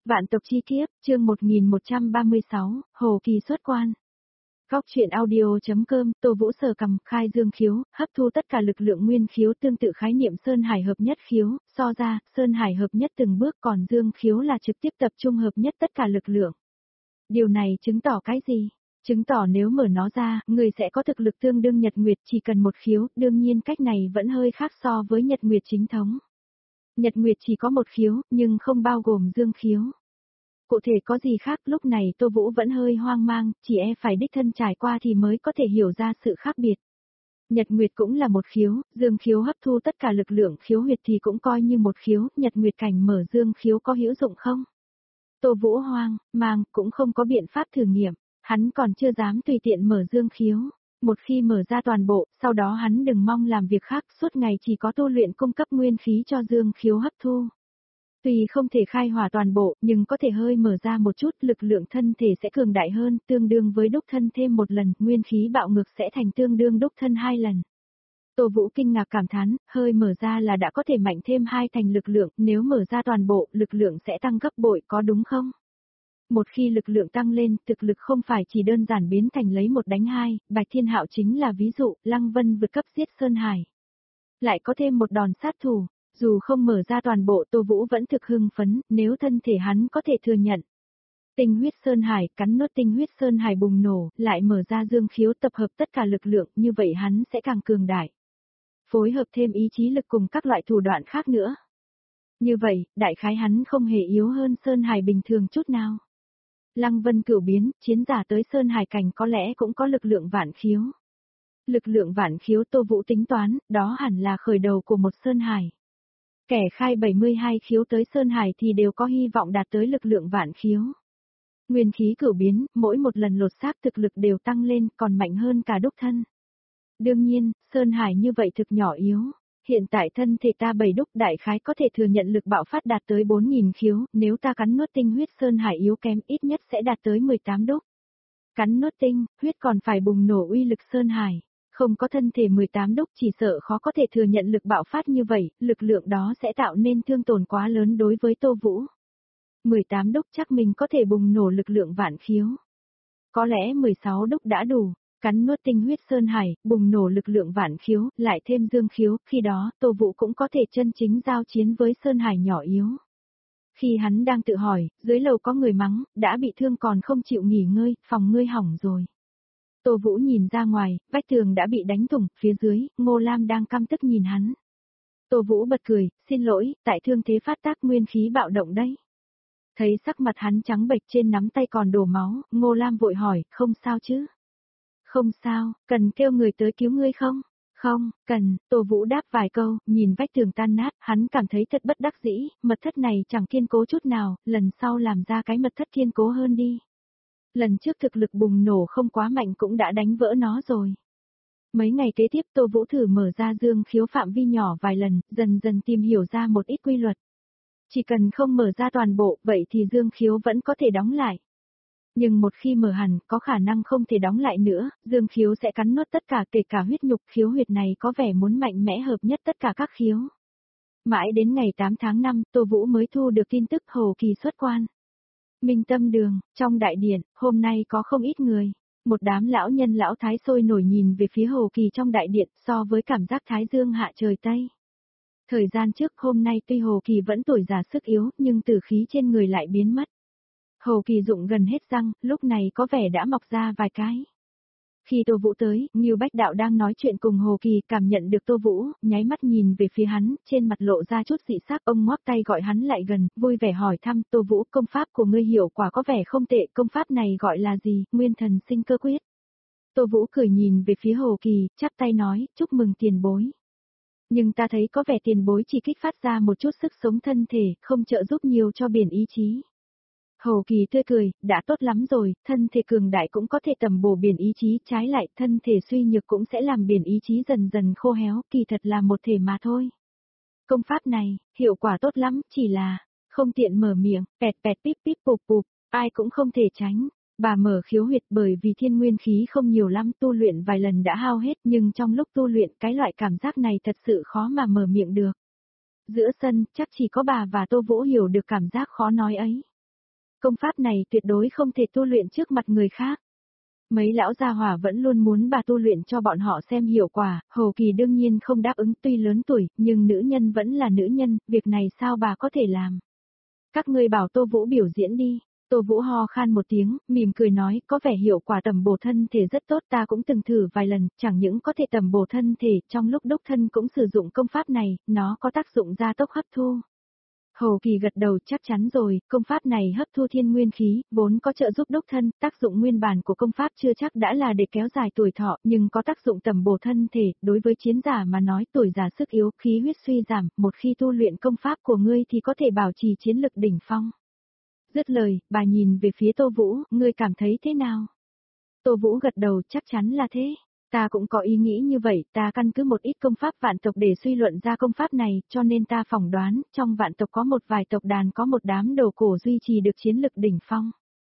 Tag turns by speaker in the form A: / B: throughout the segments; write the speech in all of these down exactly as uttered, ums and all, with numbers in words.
A: Vạn tộc chi kiếp, chương một nghìn một trăm ba mươi sáu, Hồ Kỳ xuất quan. Góc truyện audio.com, Tô Vũ sờ cằm, khai dương khiếu, hấp thu tất cả lực lượng nguyên khiếu tương tự khái niệm Sơn Hải hợp nhất khiếu, so ra, Sơn Hải hợp nhất từng bước còn dương khiếu là trực tiếp tập trung hợp nhất tất cả lực lượng. Điều này chứng tỏ cái gì? Chứng tỏ nếu mở nó ra, người sẽ có thực lực tương đương Nhật Nguyệt chỉ cần một khiếu, đương nhiên cách này vẫn hơi khác so với Nhật Nguyệt chính thống. Nhật Nguyệt chỉ có một khiếu, nhưng không bao gồm dương khiếu. Cụ thể có gì khác, lúc này Tô Vũ vẫn hơi hoang mang, chỉ e phải đích thân trải qua thì mới có thể hiểu ra sự khác biệt. Nhật Nguyệt cũng là một khiếu, dương khiếu hấp thu tất cả lực lượng khiếu huyệt thì cũng coi như một khiếu, Nhật Nguyệt cảnh mở dương khiếu có hữu dụng không? Tô Vũ hoang, mang, cũng không có biện pháp thử nghiệm, hắn còn chưa dám tùy tiện mở dương khiếu. Một khi mở ra toàn bộ, sau đó hắn đừng mong làm việc khác, suốt ngày chỉ có tu luyện cung cấp nguyên khí cho dương khiếu hấp thu. Tuy không thể khai hỏa toàn bộ, nhưng có thể hơi mở ra một chút, lực lượng thân thể sẽ cường đại hơn, tương đương với đúc thân thêm một lần, nguyên khí bạo ngược sẽ thành tương đương đúc thân hai lần. Tô Vũ kinh ngạc cảm thán, hơi mở ra là đã có thể mạnh thêm hai thành lực lượng, nếu mở ra toàn bộ, lực lượng sẽ tăng gấp bội, có đúng không? Một khi lực lượng tăng lên, thực lực không phải chỉ đơn giản biến thành lấy một đánh hai, Bạch Thiên Hạo chính là ví dụ, Lăng Vân vượt cấp giết Sơn Hải. Lại có thêm một đòn sát thủ, dù không mở ra toàn bộ Tô Vũ vẫn thực hưng phấn, nếu thân thể hắn có thể thừa nhận. Tinh huyết Sơn Hải, cắn nuốt tinh huyết Sơn Hải bùng nổ, lại mở ra dương khiếu tập hợp tất cả lực lượng, như vậy hắn sẽ càng cường đại. Phối hợp thêm ý chí lực cùng các loại thủ đoạn khác nữa. Như vậy, đại khái hắn không hề yếu hơn Sơn Hải bình thường chút nào. Lăng Vân cửu biến, chiến giả tới Sơn Hải cảnh có lẽ cũng có lực lượng vạn khiếu. Lực lượng vạn khiếu Tô Vũ tính toán, đó hẳn là khởi đầu của một Sơn Hải. Kẻ khai bảy mươi hai khiếu tới Sơn Hải thì đều có hy vọng đạt tới lực lượng vạn khiếu. Nguyên khí cửu biến, mỗi một lần lột xác thực lực đều tăng lên, còn mạnh hơn cả đúc thân. Đương nhiên, Sơn Hải như vậy thực nhỏ yếu. Hiện tại thân thể ta bảy đúc đại khái có thể thừa nhận lực bạo phát đạt tới bốn nghìn khiếu, nếu ta cắn nuốt tinh huyết Sơn Hải yếu kém ít nhất sẽ đạt tới mười tám đúc. Cắn nuốt tinh, huyết còn phải bùng nổ uy lực Sơn Hải. Không có thân thể mười tám đúc chỉ sợ khó có thể thừa nhận lực bạo phát như vậy, lực lượng đó sẽ tạo nên thương tổn quá lớn đối với Tô Vũ. mười tám đúc chắc mình có thể bùng nổ lực lượng vạn khiếu. Có lẽ mười sáu đúc đã đủ, cắn nuốt tinh huyết Sơn Hải, bùng nổ lực lượng vạn khiếu, lại thêm dương khiếu, khi đó Tô Vũ cũng có thể chân chính giao chiến với Sơn Hải nhỏ yếu. Khi hắn đang tự hỏi, dưới lầu có người mắng, đã bị thương còn không chịu nghỉ ngơi, phòng ngươi hỏng rồi. Tô Vũ nhìn ra ngoài, vách tường đã bị đánh thủng, phía dưới, Ngô Lam đang căm tức nhìn hắn. Tô Vũ bật cười, xin lỗi, tại thương thế phát tác nguyên khí bạo động đấy. Thấy sắc mặt hắn trắng bệch trên nắm tay còn đổ máu, Ngô Lam vội hỏi, không sao chứ? Không sao, cần kêu người tới cứu ngươi không? Không, cần, Tô Vũ đáp vài câu, nhìn vách tường tan nát, hắn cảm thấy thật bất đắc dĩ, mật thất này chẳng kiên cố chút nào, lần sau làm ra cái mật thất kiên cố hơn đi. Lần trước thực lực bùng nổ không quá mạnh cũng đã đánh vỡ nó rồi. Mấy ngày kế tiếp Tô Vũ thử mở ra dương khiếu phạm vi nhỏ vài lần, dần dần tìm hiểu ra một ít quy luật. Chỉ cần không mở ra toàn bộ, vậy thì dương khiếu vẫn có thể đóng lại. Nhưng một khi mở hẳn, có khả năng không thể đóng lại nữa, dương khiếu sẽ cắn nuốt tất cả kể cả huyết nhục khiếu huyệt này có vẻ muốn mạnh mẽ hợp nhất tất cả các khiếu. Mãi đến ngày tám tháng năm, Tô Vũ mới thu được tin tức Hồ Kỳ xuất quan. Minh Tâm Đường, trong đại điện, hôm nay có không ít người. Một đám lão nhân lão thái sôi nổi nhìn về phía Hồ Kỳ trong đại điện so với cảm giác thái dương hạ trời Tây. Thời gian trước hôm nay tuy Hồ Kỳ vẫn tuổi già sức yếu nhưng tử khí trên người lại biến mất. Hồ Kỳ rụng gần hết răng, lúc này có vẻ đã mọc ra vài cái. Khi Tô Vũ tới, Ngưu Bách Đạo đang nói chuyện cùng Hồ Kỳ cảm nhận được Tô Vũ, nháy mắt nhìn về phía hắn, trên mặt lộ ra chút dị sắc, ông ngoắc tay gọi hắn lại gần, vui vẻ hỏi thăm, Tô Vũ, công pháp của ngươi hiệu quả có vẻ không tệ, công pháp này gọi là gì, Nguyên Thần Sinh Cơ Quyết. Tô Vũ cười nhìn về phía Hồ Kỳ, chắp tay nói, chúc mừng tiền bối. Nhưng ta thấy có vẻ tiền bối chỉ kích phát ra một chút sức sống thân thể, không trợ giúp nhiều cho biển ý chí. Hồ Kỳ tươi cười, đã tốt lắm rồi, thân thể cường đại cũng có thể tầm bổ biển ý chí, trái lại thân thể suy nhược cũng sẽ làm biển ý chí dần dần khô héo, kỳ thật là một thể mà thôi. Công pháp này, hiệu quả tốt lắm, chỉ là, không tiện mở miệng, pẹt pẹt píp píp bụp bụp, ai cũng không thể tránh. Bà mở khiếu huyệt bởi vì thiên nguyên khí không nhiều lắm, tu luyện vài lần đã hao hết, nhưng trong lúc tu luyện cái loại cảm giác này thật sự khó mà mở miệng được. Giữa sân, chắc chỉ có bà và Tô Vũ hiểu được cảm giác khó nói ấy. Công pháp này tuyệt đối không thể tu luyện trước mặt người khác. Mấy lão gia hỏa vẫn luôn muốn bà tu luyện cho bọn họ xem hiệu quả, Hồ Kỳ đương nhiên không đáp ứng, tuy lớn tuổi, nhưng nữ nhân vẫn là nữ nhân, việc này sao bà có thể làm. Các ngươi bảo Tô Vũ biểu diễn đi. Tô Vũ ho khan một tiếng, mỉm cười nói, có vẻ hiệu quả tầm bổ thân thể rất tốt, ta cũng từng thử vài lần, chẳng những có thể tầm bổ thân thể, trong lúc đúc thân cũng sử dụng công pháp này, nó có tác dụng gia tốc hấp thu. Hồ Kỳ gật đầu, chắc chắn rồi, công pháp này hấp thu thiên nguyên khí, vốn có trợ giúp đúc thân, tác dụng nguyên bản của công pháp chưa chắc đã là để kéo dài tuổi thọ, nhưng có tác dụng tầm bổ thân thể, đối với chiến giả mà nói tuổi già sức yếu, khí huyết suy giảm, một khi tu luyện công pháp của ngươi thì có thể bảo trì chiến lực đỉnh phong. Dứt lời, bà nhìn về phía Tô Vũ, ngươi cảm thấy thế nào? Tô Vũ gật đầu, chắc chắn là thế. Ta cũng có ý nghĩ như vậy, ta căn cứ một ít công pháp vạn tộc để suy luận ra công pháp này, cho nên ta phỏng đoán, trong vạn tộc có một vài tộc đàn có một đám đồ cổ duy trì được chiến lực đỉnh phong.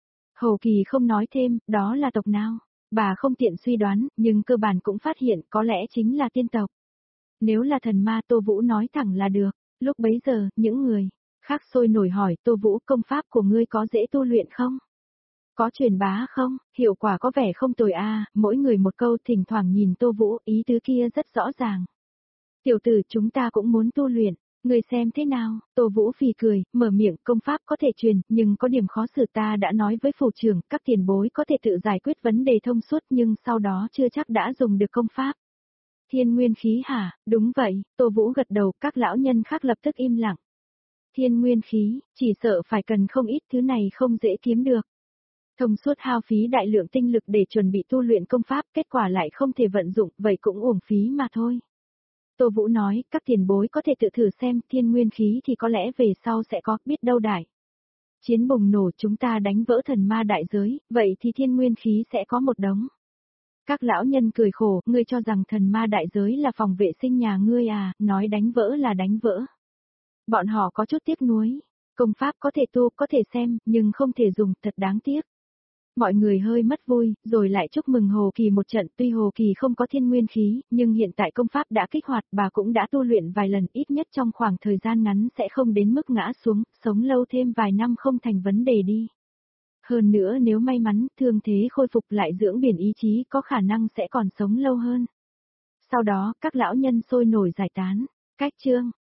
A: Hồ Kỳ không nói thêm, đó là tộc nào? Bà không tiện suy đoán, nhưng cơ bản cũng phát hiện có lẽ chính là tiên tộc. Nếu là thần ma Tô Vũ nói thẳng là được, lúc bấy giờ, những người khác sôi nổi hỏi Tô Vũ công pháp của ngươi có dễ tu luyện không? Có truyền bá không? Hiệu quả có vẻ không tồi a, mỗi người một câu, thỉnh thoảng nhìn Tô Vũ, ý tứ kia rất rõ ràng. Tiểu tử, chúng ta cũng muốn tu luyện, người xem thế nào? Tô Vũ phì cười, mở miệng, công pháp có thể truyền, nhưng có điểm khó xử, ta đã nói với phủ trưởng, các tiền bối có thể tự giải quyết vấn đề thông suốt nhưng sau đó chưa chắc đã dùng được công pháp. Thiên nguyên khí hả? Đúng vậy, Tô Vũ gật đầu, các lão nhân khác lập tức im lặng. Thiên nguyên khí, chỉ sợ phải cần không ít, thứ này không dễ kiếm được. Thông suốt hao phí đại lượng tinh lực để chuẩn bị tu luyện công pháp, kết quả lại không thể vận dụng, vậy cũng uổng phí mà thôi. Tô Vũ nói, các tiền bối có thể tự thử xem, thiên nguyên khí thì có lẽ về sau sẽ có, biết đâu đại. Chiến bùng nổ chúng ta đánh vỡ thần ma đại giới, vậy thì thiên nguyên khí sẽ có một đống. Các lão nhân cười khổ, ngươi cho rằng thần ma đại giới là phòng vệ sinh nhà ngươi à, nói đánh vỡ là đánh vỡ. Bọn họ có chút tiếc nuối, công pháp có thể tu, có thể xem, nhưng không thể dùng, thật đáng tiếc. Mọi người hơi mất vui, rồi lại chúc mừng Hồ Kỳ một trận, tuy Hồ Kỳ không có thiên nguyên khí, nhưng hiện tại công pháp đã kích hoạt, bà cũng đã tu luyện vài lần, ít nhất trong khoảng thời gian ngắn sẽ không đến mức ngã xuống, sống lâu thêm vài năm không thành vấn đề đi. Hơn nữa nếu may mắn, thương thế khôi phục lại dưỡng biển ý chí có khả năng sẽ còn sống lâu hơn. Sau đó, các lão nhân sôi nổi giải tán. Cách chương